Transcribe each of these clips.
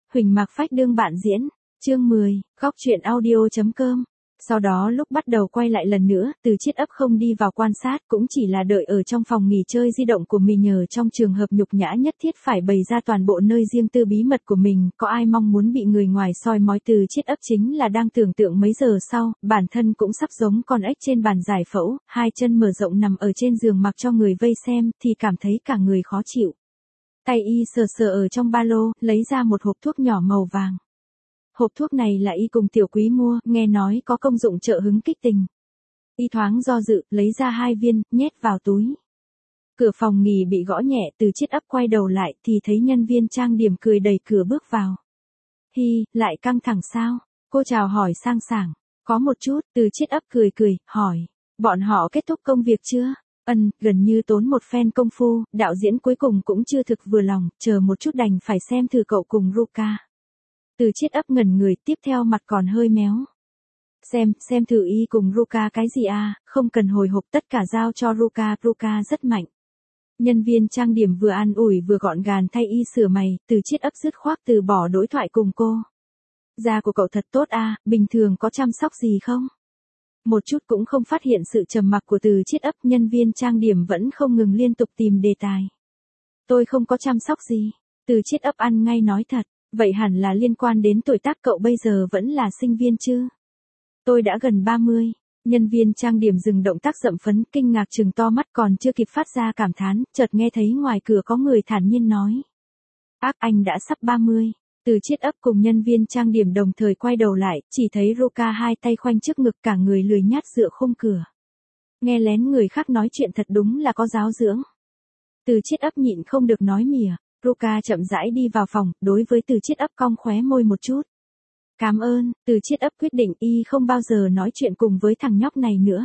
Huỳnh Mạc Phách đương bạn diễn. Chương 10, góc truyện audio.com. Sau đó lúc bắt đầu quay lại lần nữa, Từ Chiết ấp không đi vào quan sát, cũng chỉ là đợi ở trong phòng nghỉ chơi di động của mình, nhờ trong trường hợp nhục nhã nhất thiết phải bày ra toàn bộ nơi riêng tư bí mật của mình, có ai mong muốn bị người ngoài soi mói. Từ Chiết ấp chính là đang tưởng tượng mấy giờ sau, bản thân cũng sắp giống con ếch trên bàn giải phẫu, hai chân mở rộng nằm ở trên giường mặc cho người vây xem, thì cảm thấy cả người khó chịu. Tay y sờ sờ ở trong ba lô, lấy ra một hộp thuốc nhỏ màu vàng. Hộp thuốc này là y cùng Tiểu Quý mua, nghe nói có công dụng trợ hứng kích tình. Y thoáng do dự, lấy ra 2 viên, nhét vào túi. Cửa phòng nghỉ bị gõ nhẹ, Từ Chiết ấp quay đầu lại thì thấy nhân viên trang điểm cười đẩy cửa bước vào. Hi, lại căng thẳng sao? Cô chào hỏi sang sảng. Có một chút, Từ Chiết ấp cười, hỏi. Bọn họ kết thúc công việc chưa? Gần như tốn một phen công phu, đạo diễn cuối cùng cũng chưa thực vừa lòng, chờ một chút đành phải xem thử cậu cùng Ruka. Từ Chiết ấp ngẩn người, tiếp theo mặt còn hơi méo. Xem thử y cùng Ruka cái gì à, không cần hồi hộp, tất cả giao cho Ruka rất mạnh. Nhân viên trang điểm vừa an ủi vừa gọn gàng thay y sửa mày, Từ Chiết ấp dứt khoát từ bỏ đối thoại cùng cô. Da của cậu thật tốt à, bình thường có chăm sóc gì không? Một chút cũng không phát hiện sự trầm mặc của Từ Chiết ấp, nhân viên trang điểm vẫn không ngừng liên tục tìm đề tài. Tôi không có chăm sóc gì. Từ Chiết ấp ăn ngay nói thật. Vậy hẳn là liên quan đến tuổi tác, cậu bây giờ vẫn là sinh viên chứ? Tôi đã gần 30. Nhân viên trang điểm dừng động tác dậm phấn, kinh ngạc trừng to mắt, còn chưa kịp phát ra cảm thán, chợt nghe thấy ngoài cửa có người thản nhiên nói. Anh đã sắp 30. Từ Chiết ấp cùng nhân viên trang điểm đồng thời quay đầu lại, chỉ thấy Ruka hai tay khoanh trước ngực, cả người lười nhác dựa khung cửa. Nghe lén người khác nói chuyện thật đúng là có giáo dưỡng. Từ Chiết ấp nhịn không được nói mỉa. Ruka chậm rãi đi vào phòng, đối với Từ Chiết ấp cong khóe môi một chút. Cảm ơn. Từ Chiết ấp quyết định y không bao giờ nói chuyện cùng với thằng nhóc này nữa.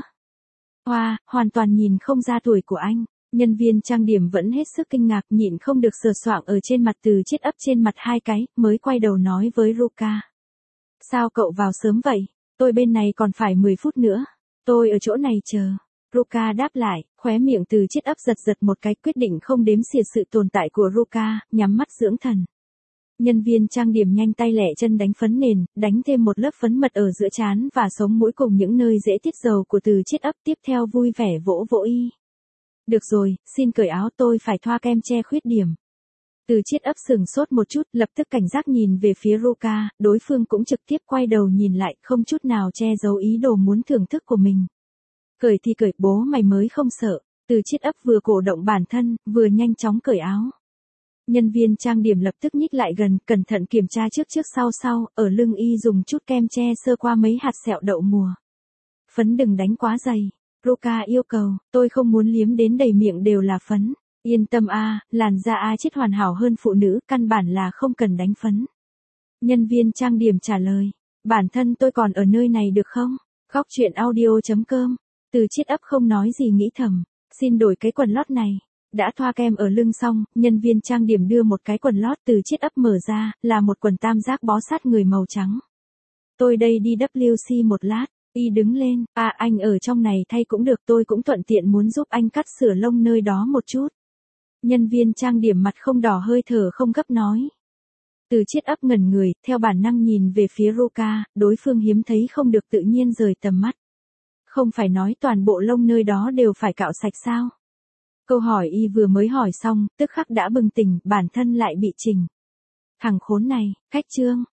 Hoàn toàn nhìn không ra tuổi của anh. Nhân viên trang điểm vẫn hết sức kinh ngạc, nhịn không được sờ soạng ở trên mặt Từ Chiết ấp trên mặt 2 cái, mới quay đầu nói với Ruka. Sao cậu vào sớm vậy? Tôi bên này còn phải 10 phút nữa. Tôi ở chỗ này chờ. Ruka đáp lại, khóe miệng Từ Chiết ấp giật một cái, quyết định không đếm xỉa sự tồn tại của Ruka, nhắm mắt dưỡng thần. Nhân viên trang điểm nhanh tay lẹ chân đánh phấn nền, đánh thêm một lớp phấn mật ở giữa trán và sống mũi cùng những nơi dễ tiết dầu của Từ Chiết ấp, tiếp theo vui vẻ vỗ y. Được rồi, xin cởi áo, tôi phải thoa kem che khuyết điểm. Từ Chiết ấp sửng sốt một chút, lập tức cảnh giác nhìn về phía Ruka, đối phương cũng trực tiếp quay đầu nhìn lại, không chút nào che giấu ý đồ muốn thưởng thức của mình. Cởi thì cởi, bố mày mới không sợ. Từ Chiết ấp vừa cổ động bản thân, vừa nhanh chóng cởi áo. Nhân viên trang điểm lập tức nhích lại gần, cẩn thận kiểm tra trước sau, ở lưng y dùng chút kem che sơ qua mấy hạt sẹo đậu mùa. Phấn đừng đánh quá dày. Ruka yêu cầu, tôi không muốn liếm đến đầy miệng đều là phấn. Yên tâm làn da chết hoàn hảo hơn phụ nữ, căn bản là không cần đánh phấn. Nhân viên trang điểm trả lời, bản thân tôi còn ở nơi này được không? Góc truyện audio.com. Từ Chiết ấp không nói gì nghĩ thầm, xin đổi cái quần lót này. Đã thoa kem ở lưng xong, nhân viên trang điểm đưa một cái quần lót Từ Chiết ấp mở ra, là một quần tam giác bó sát người màu trắng. Tôi đây đi WC một lát. Y đứng lên, anh ở trong này thay cũng được, tôi cũng thuận tiện muốn giúp anh cắt sửa lông nơi đó một chút. Nhân viên trang điểm mặt không đỏ hơi thở không gấp nói. Từ Chiết ấp ngẩn người, theo bản năng nhìn về phía Ruka, đối phương hiếm thấy không được tự nhiên rời tầm mắt. Không phải nói toàn bộ lông nơi đó đều phải cạo sạch sao? Câu hỏi y vừa mới hỏi xong, tức khắc đã bừng tỉnh, bản thân lại bị chỉnh. Thằng khốn này, cách trương.